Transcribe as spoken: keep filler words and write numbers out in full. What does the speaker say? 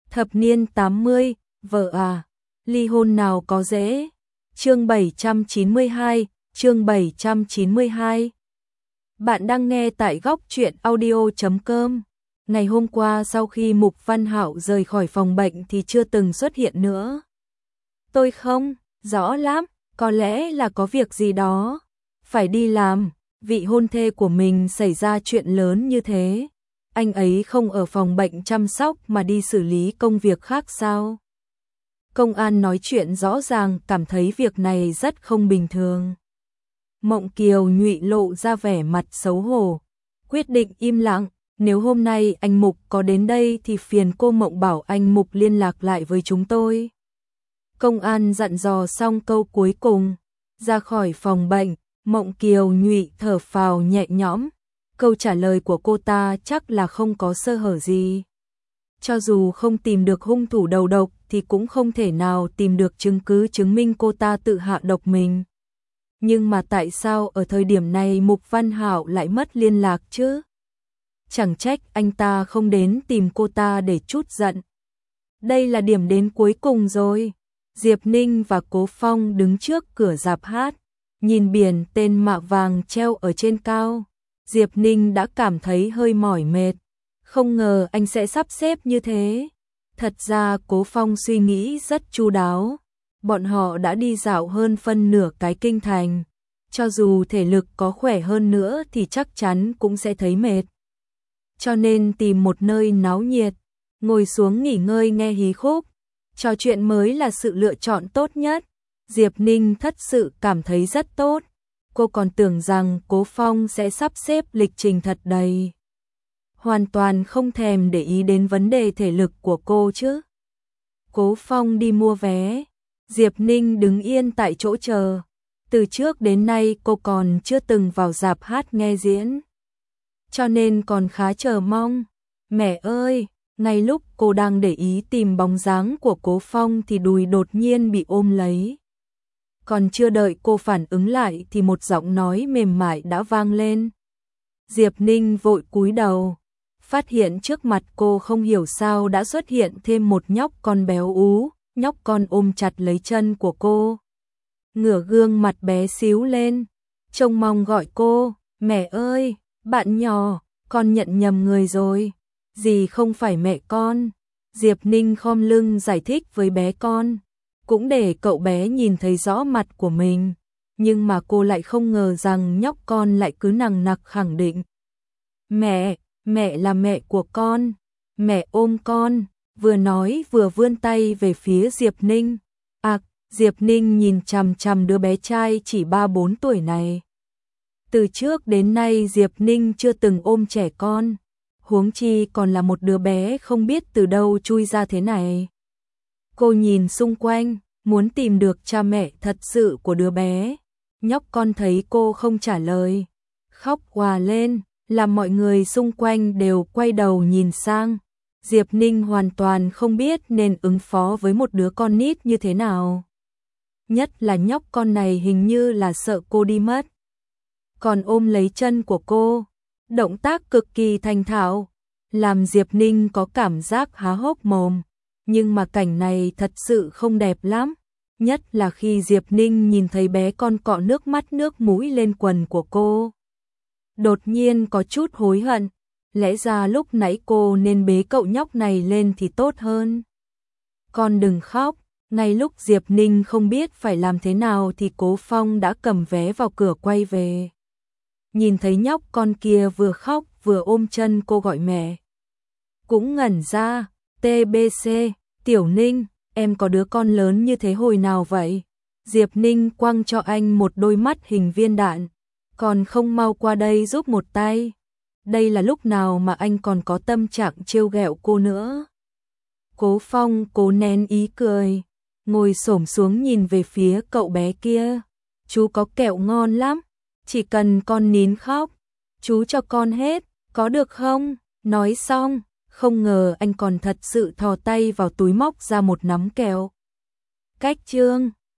Thập niên tám mươi, vợ à, ly hôn nào có dễ. Chương bảy trăm chín mươi hai, chương bảy trăm chín mươi hai. Bạn đang nghe tại góc truyện audio chấm com. Ngày hôm qua sau khi Mục Văn Hạo rời khỏi phòng bệnh thì chưa từng xuất hiện nữa. Tôi không rõ lắm, có lẽ là có việc gì đó phải đi làm, vị hôn thê của mình xảy ra chuyện lớn như thế. Anh ấy không ở phòng bệnh chăm sóc mà đi xử lý công việc khác sao? Công an nói chuyện rõ ràng, cảm thấy việc này rất không bình thường. Mộng Kiều nhụy lộ ra vẻ mặt xấu hổ, quyết định im lặng. Nếu hôm nay anh Mục có đến đây thì phiền cô Mộng bảo anh Mục liên lạc lại với chúng tôi. Công an dặn dò xong câu cuối cùng, ra khỏi phòng bệnh, Mộng Kiều nhụy thở phào nhẹ nhõm. Câu trả lời của cô ta chắc là không có sơ hở gì. Cho dù không tìm được hung thủ đầu độc thì cũng không thể nào tìm được chứng cứ chứng minh cô ta tự hạ độc mình. Nhưng mà tại sao ở thời điểm này Mục Văn Hạo lại mất liên lạc chứ? Chẳng trách anh ta không đến tìm cô ta để trút giận. Đây là điểm đến cuối cùng rồi. Diệp Ninh và Cố Phong đứng trước cửa rạp hát, nhìn biển tên mạ vàng treo ở trên cao. Diệp Ninh đã cảm thấy hơi mỏi mệt, không ngờ anh sẽ sắp xếp như thế. Thật ra Cố Phong suy nghĩ rất chu đáo, bọn họ đã đi dạo hơn phân nửa cái kinh thành, cho dù thể lực có khỏe hơn nữa thì chắc chắn cũng sẽ thấy mệt. Cho nên tìm một nơi náo nhiệt, ngồi xuống nghỉ ngơi nghe hí khúc, trò chuyện mới là sự lựa chọn tốt nhất. Diệp Ninh thật sự cảm thấy rất tốt. Cô còn tưởng rằng Cố Phong sẽ sắp xếp lịch trình thật đầy, hoàn toàn không thèm để ý đến vấn đề thể lực của cô chứ. Cố Phong đi mua vé, Diệp Ninh đứng yên tại chỗ chờ. Từ trước đến nay cô còn chưa từng vào rạp hát nghe diễn, cho nên còn khá chờ mong. Mẹ ơi, ngay lúc cô đang để ý tìm bóng dáng của Cố Phong thì đùi đột nhiên bị ôm lấy. Còn chưa đợi cô phản ứng lại thì một giọng nói mềm mại đã vang lên. Diệp Ninh vội cúi đầu, phát hiện trước mặt cô không hiểu sao đã xuất hiện thêm một nhóc con béo ú. Nhóc con ôm chặt lấy chân của cô, ngửa gương mặt bé xíu lên, trông mong gọi cô. Mẹ ơi, bạn nhỏ, con nhận nhầm người rồi, dì không phải mẹ con. Diệp Ninh khom lưng giải thích với bé con, cũng để cậu bé nhìn thấy rõ mặt của mình. Nhưng mà cô lại không ngờ rằng nhóc con lại cứ nằng nặc khẳng định. Mẹ, mẹ là mẹ của con, mẹ ôm con. Vừa nói vừa vươn tay về phía Diệp Ninh. À, Diệp Ninh nhìn chằm chằm đứa bé trai chỉ ba bốn tuổi này. Từ trước đến nay Diệp Ninh chưa từng ôm trẻ con, huống chi còn là một đứa bé không biết từ đâu chui ra thế này. Cô nhìn xung quanh, muốn tìm được cha mẹ thật sự của đứa bé. Nhóc con thấy cô không trả lời, khóc òa lên, làm mọi người xung quanh đều quay đầu nhìn sang. Diệp Ninh hoàn toàn không biết nên ứng phó với một đứa con nít như thế nào. Nhất là nhóc con này hình như là sợ cô đi mất, còn ôm lấy chân của cô, động tác cực kỳ thành thạo, làm Diệp Ninh có cảm giác há hốc mồm. Nhưng mà cảnh này thật sự không đẹp lắm, nhất là khi Diệp Ninh nhìn thấy bé con cọ nước mắt nước mũi lên quần của cô. Đột nhiên có chút hối hận. Lẽ ra lúc nãy cô nên bế cậu nhóc này lên thì tốt hơn. Con đừng khóc. Ngay lúc Diệp Ninh không biết phải làm thế nào thì Cố Phong đã cầm vé vào cửa quay về. Nhìn thấy nhóc con kia vừa khóc vừa ôm chân cô gọi mẹ, cũng ngẩn ra. tê bê xê, Tiểu Ninh, em có đứa con lớn như thế hồi nào vậy? Diệp Ninh quăng cho anh một đôi mắt hình viên đạn. Còn không mau qua đây giúp một tay. Đây là lúc nào mà anh còn có tâm trạng trêu ghẹo cô nữa. Cố Phong cố nén ý cười, ngồi xổm xuống nhìn về phía cậu bé kia. Chú có kẹo ngon lắm, chỉ cần con nín khóc, chú cho con hết, có được không? Nói xong, không ngờ anh còn thật sự thò tay vào túi móc ra một nắm kẹo. Cách chương